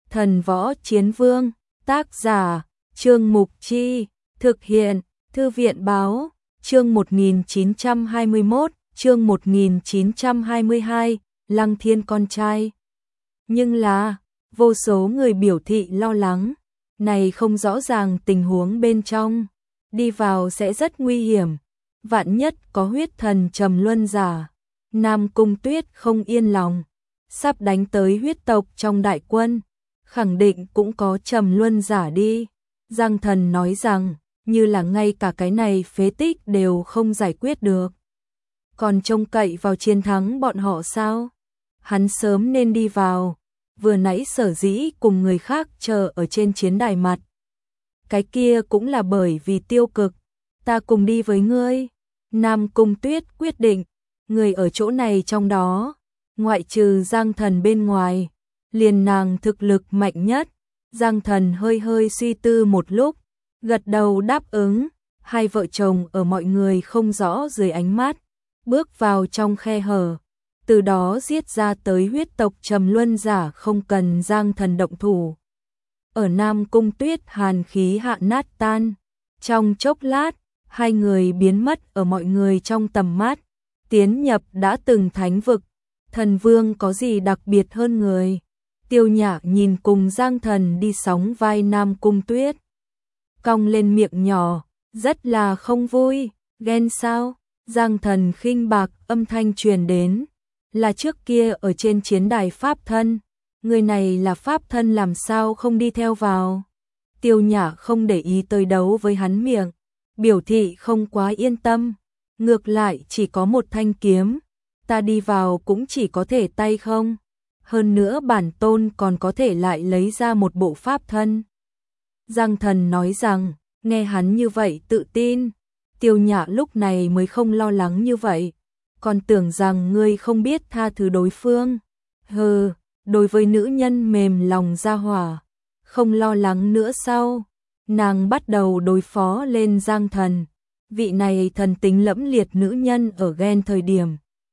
Thần Võ Chiến Vương, tác giả, Trương Mục Chi, thực hiện, Thư viện Báo, chương 1921, chương 1922, Lăng Thiên con trai. Nhưng là, vô số người biểu thị lo lắng, này không rõ ràng tình huống bên trong, đi vào sẽ rất nguy hiểm, vạn nhất có huyết thần trầm luân giả. Nam Cung Tuyết không yên lòng, sắp đánh tới huyết tộc trong đại quân, khẳng định cũng có trầm luân giả đi. Giang Thần nói rằng, như là ngay cả cái này phế tích đều không giải quyết được. Còn trông cậy vào chiến thắng bọn họ sao? Hắn sớm nên đi vào, vừa nãy sở dĩ cùng người khác chờ ở trên chiến đài mặt. Cái kia cũng là bởi vì tiêu cực, ta cùng đi với ngươi. Nam Cung Tuyết quyết định, người ở chỗ này trong đó, ngoại trừ Giang Thần bên ngoài, liền nàng thực lực mạnh nhất. Giang Thần hơi hơi suy tư một lúc, gật đầu đáp ứng. Hai vợ chồng ở mọi người không rõ dưới ánh mắt, bước vào trong khe hở, từ đó giết ra tới huyết tộc trầm luân giả không cần Giang Thần động thủ. Ở Nam Cung Tuyết hàn khí hạ nát tan, trong chốc lát, hai người biến mất ở mọi người trong tầm mắt, tiến nhập đã từng thánh vực. Thần Vương có gì đặc biệt hơn người? Tiêu Nhã nhìn cùng Giang Thần đi sóng vai Nam Cung Tuyết, cong lên miệng nhỏ, rất là không vui. Ghen sao? Giang Thần khinh bạc âm thanh truyền đến, là trước kia ở trên chiến đài pháp thân, người này là pháp thân làm sao không đi theo vào? Tiêu Nhã không để ý tới đấu với hắn miệng, biểu thị không quá yên tâm, ngược lại chỉ có một thanh kiếm, ta đi vào cũng chỉ có thể tay không, hơn nữa bản tôn còn có thể lại lấy ra một bộ pháp thân. Giang Thần nói rằng, nghe hắn như vậy tự tin, Tiêu Nhã lúc này mới không lo lắng như vậy, còn tưởng rằng ngươi không biết tha thứ đối phương. Hừ, đối với nữ nhân mềm lòng ra hỏa, không lo lắng nữa sao? Nàng bắt đầu đối phó lên Giang Thần, vị này thần tính lẫm liệt nữ nhân ở ghen thời điểm.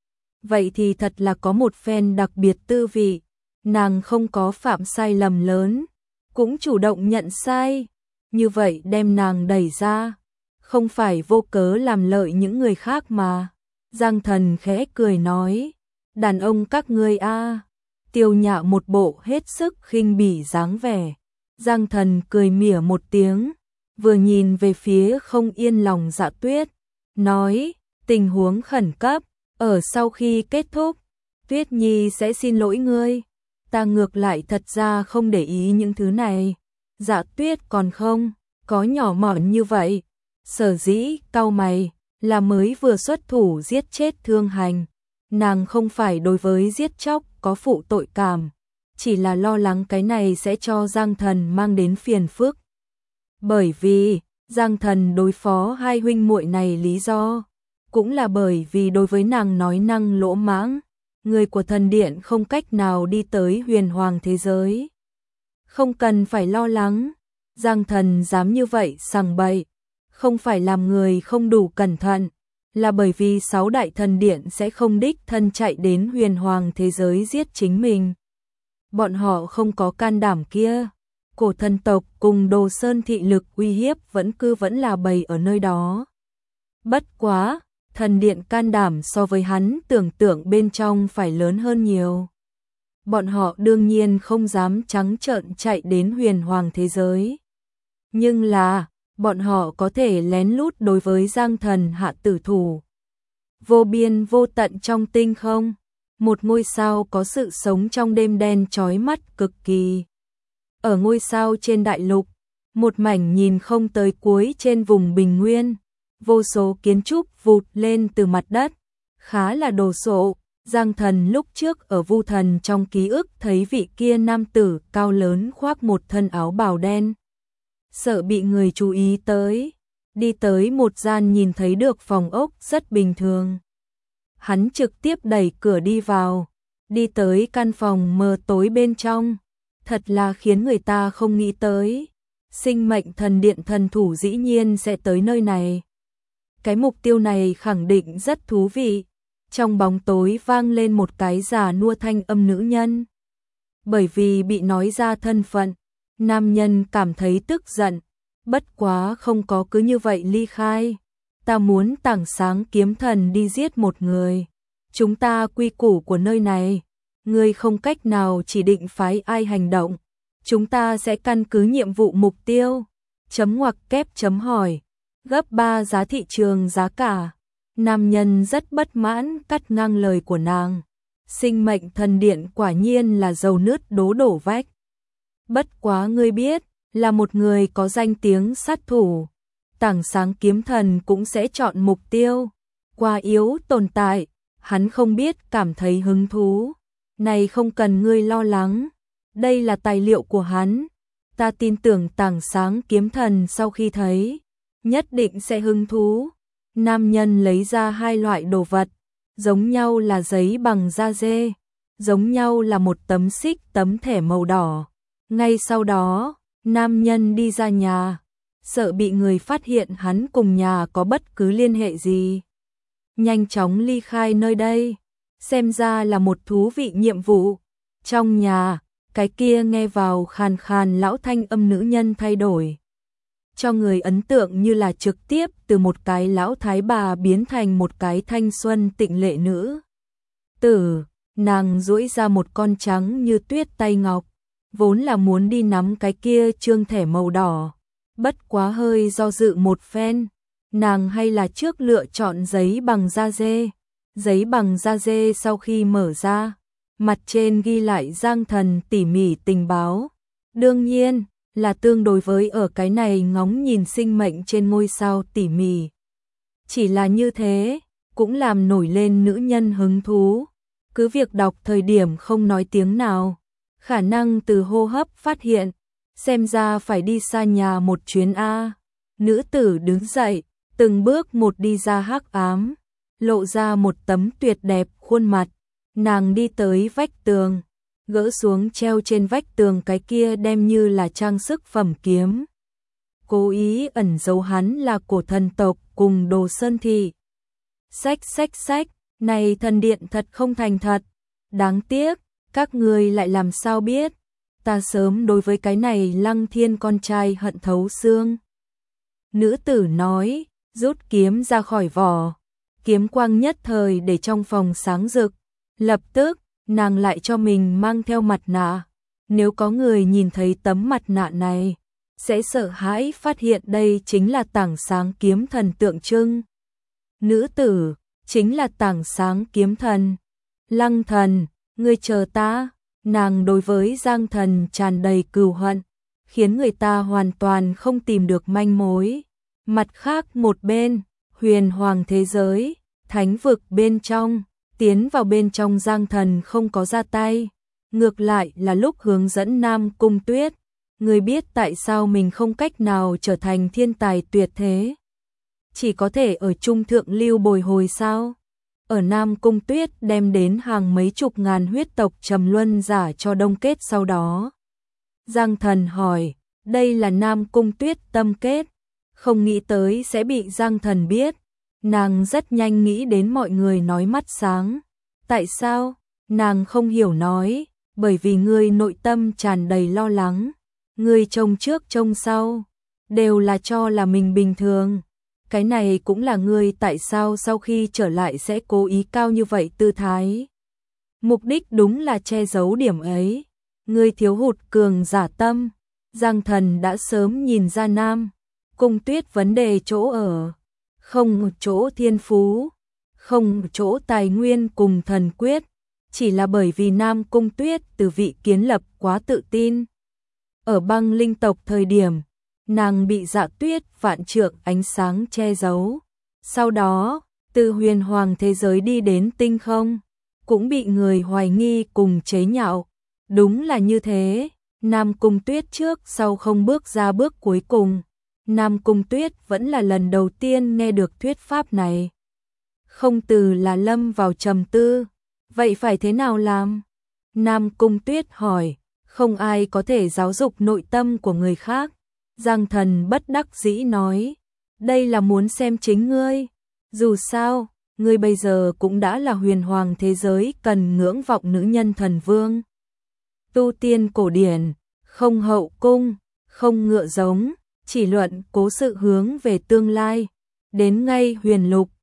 Vậy thì thật là có một phen đặc biệt tư vị, nàng không có phạm sai lầm lớn, cũng chủ động nhận sai, như vậy đem nàng đẩy ra, không phải vô cớ làm lợi những người khác mà. Giang Thần khẽ cười nói, đàn ông các ngươi a. Tiêu Nhã một bộ hết sức khinh bỉ dáng vẻ. Giang Thần cười mỉa một tiếng, vừa nhìn về phía không yên lòng Dạ Tuyết, nói, tình huống khẩn cấp, ở sau khi kết thúc, Tuyết Nhi sẽ xin lỗi ngươi. Ta ngược lại thật ra không để ý những thứ này. Dạ Tuyết còn không có nhỏ mọn như vậy, sở dĩ cau mày là mới vừa xuất thủ giết chết Thương Hành, nàng không phải đối với giết chóc có phụ tội cảm, chỉ là lo lắng cái này sẽ cho Giang Thần mang đến phiền phức. Bởi vì Giang Thần đối phó hai huynh muội này lý do, cũng là bởi vì đối với nàng nói năng lỗ mãng, người của thần điện không cách nào đi tới huyền hoàng thế giới. Không cần phải lo lắng, Giang Thần dám như vậy sằng bậy, không phải làm người không đủ cẩn thận, là bởi vì 6 đại thần điện sẽ không đích thân chạy đến huyền hoàng thế giới giết chính mình. Bọn họ không có can đảm kia. Cổ thần tộc cùng Đồ Sơn thị lực uy hiếp vẫn là bày ở nơi đó. Bất quá, thần điện can đảm so với hắn tưởng tượng bên trong phải lớn hơn nhiều. Bọn họ đương nhiên không dám trắng trợn chạy đến huyền hoàng thế giới. Nhưng là, bọn họ có thể lén lút đối với Giang Thần hạ tử thủ. Vô biên vô tận trong tinh không, một ngôi sao có sự sống trong đêm đen chói mắt cực kỳ. Ở ngôi sao trên đại lục, một mảnh nhìn không tới cuối trên vùng bình nguyên, vô số kiến trúc vụt lên từ mặt đất, khá là đồ sộ. Giang Thần lúc trước ở Vu Thần trong ký ức thấy vị kia nam tử cao lớn khoác một thân áo bào đen, sợ bị người chú ý tới, đi tới một gian nhìn thấy được phòng ốc rất bình thường. Hắn trực tiếp đẩy cửa đi vào, đi tới căn phòng mờ tối bên trong, thật là khiến người ta không nghĩ tới. Sinh mệnh thần điện thần thủ dĩ nhiên sẽ tới nơi này. Cái mục tiêu này khẳng định rất thú vị. Trong bóng tối vang lên một cái già nua thanh âm nữ nhân. bởi vì bị nói ra thân phận, nam nhân cảm thấy tức giận, bất quá không có cứ như vậy ly khai. Ta muốn Tảng Sáng Kiếm Thần đi giết một người. Chúng ta quy củ của nơi này, ngươi không cách nào chỉ định phái ai hành động. Chúng ta sẽ căn cứ nhiệm vụ mục tiêu. Chấm ngoặc kép chấm hỏi. Gấp 3 giá thị trường giá cả. Nam nhân rất bất mãn cắt ngang lời của nàng. Sinh mệnh thần điện quả nhiên là dầu nứt đố đổ vách. Bất quá ngươi biết, là một người có danh tiếng sát thủ. Tảng Sáng Kiếm Thần cũng sẽ chọn mục tiêu. Quá yếu tồn tại, hắn không biết cảm thấy hứng thú. Này không cần ngươi lo lắng. Đây là tài liệu của hắn. Ta tin tưởng Tảng Sáng Kiếm Thần sau khi thấy, nhất định sẽ hứng thú. Nam nhân lấy ra hai loại đồ vật, giống nhau là giấy bằng da dê, giống nhau là một tấm tấm thẻ màu đỏ. Ngay sau đó, nam nhân đi ra nhà, sợ bị người phát hiện hắn cùng nhà có bất cứ liên hệ gì. Nhanh chóng ly khai nơi đây, xem ra là một thú vị nhiệm vụ. Trong nhà, cái kia nghe vào khàn khàn lão thanh âm nữ nhân thay đổi. Cho người ấn tượng như là trực tiếp từ một cái lão thái bà biến thành một cái thanh xuân tịnh lệ nữ tử. Nàng duỗi ra một con trắng như tuyết tay ngọc, vốn là muốn đi nắm cái kia trương thẻ màu đỏ. Bất quá hơi do dự một phen, nàng hay là trước lựa chọn giấy bằng da dê. Giấy bằng da dê sau khi mở ra, mặt trên ghi lại Giang Thần tỉ mỉ tình báo. Đương nhiên, là tương đối với ở cái này ngóng nhìn sinh mệnh trên ngôi sao tỉ mỉ. Chỉ là như thế, cũng làm nổi lên nữ nhân hứng thú. Cứ việc đọc thời điểm không nói tiếng nào, khả năng từ hô hấp phát hiện, xem ra phải đi xa nhà một chuyến a. Nữ tử đứng dậy, từng bước một đi ra hắc ám, lộ ra một tấm tuyệt đẹp khuôn mặt. Nàng đi tới vách tường, gỡ xuống treo trên vách tường cái kia đem như là trang sức phẩm kiếm. Cố ý ẩn giấu hắn là cổ thần tộc cùng Đồ Sơn thị. Xách, này thần điện thật không thành thật. Đáng tiếc, các người lại làm sao biết. Ta sớm đối với cái này Lăng Thiên con trai hận thấu xương. Nữ tử nói, rút kiếm ra khỏi vỏ. Kiếm quang nhất thời để trong phòng sáng rực. Lập tức, nàng lại cho mình mang theo mặt nạ. Nếu có người nhìn thấy tấm mặt nạ này, sẽ sợ hãi phát hiện đây chính là Tảng Sáng Kiếm Thần tượng trưng. Nữ tử, chính là Tảng Sáng Kiếm Thần. Lăng thần, ngươi chờ ta. Nàng đối với Giang Thần tràn đầy cừu hận, khiến người ta hoàn toàn không tìm được manh mối. Mặt khác một bên, huyền hoàng thế giới, thánh vực bên trong, tiến vào bên trong Giang Thần không có ra tay. Ngược lại là lúc hướng dẫn Nam Cung Tuyết, người biết tại sao mình không cách nào trở thành thiên tài tuyệt thế. Chỉ có thể ở trung thượng lưu bồi hồi sao? Ở Nam Cung Tuyết đem đến hàng mấy chục ngàn huyết tộc trầm luân giả cho đông kết sau đó. Giang Thần hỏi, đây là Nam Cung Tuyết tâm kết, không nghĩ tới sẽ bị Giang Thần biết. Nàng rất nhanh nghĩ đến mọi người nói mắt sáng. Tại sao? Nàng không hiểu nói, bởi vì ngươi nội tâm tràn đầy lo lắng. Ngươi trông trước trông sau, đều là cho là mình bình thường. Cái này cũng là ngươi tại sao sau khi trở lại sẽ cố ý cao như vậy tư thái. Mục đích đúng là che giấu điểm ấy. Ngươi thiếu hụt cường giả tâm. Giang Thần đã sớm nhìn ra Nam Cung Tuyết vấn đề chỗ ở. Không chỗ thiên phú, không chỗ tài nguyên cùng thần quyết. Chỉ là bởi vì Nam Cung Tuyết từ vị kiến lập quá tự tin. Ở băng linh tộc thời điểm, nàng bị Dạ Tuyết vạn trượng ánh sáng che giấu. Sau đó, từ huyền hoàng thế giới đi đến tinh không, cũng bị người hoài nghi cùng chế nhạo. Đúng là như thế, Nam Cung Tuyết trước sau không bước ra bước cuối cùng. Nam Cung Tuyết vẫn là lần đầu tiên nghe được thuyết pháp này. Không từ là lâm vào trầm tư. Vậy phải thế nào làm? Nam Cung Tuyết hỏi, không ai có thể giáo dục nội tâm của người khác. Giang Thần bất đắc dĩ nói, đây là muốn xem chính ngươi. Dù sao, ngươi bây giờ cũng đã là huyền hoàng thế giới cần ngưỡng vọng nữ nhân thần vương. tu tiên cổ điển, không hậu cung, không ngựa giống, chỉ luận cố sự hướng về tương lai. Đến ngay huyền lục,